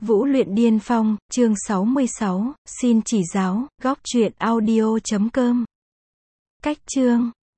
Vũ luyện điên phong, chương 66, xin chỉ giáo, góc truyện audio.com. Cách chương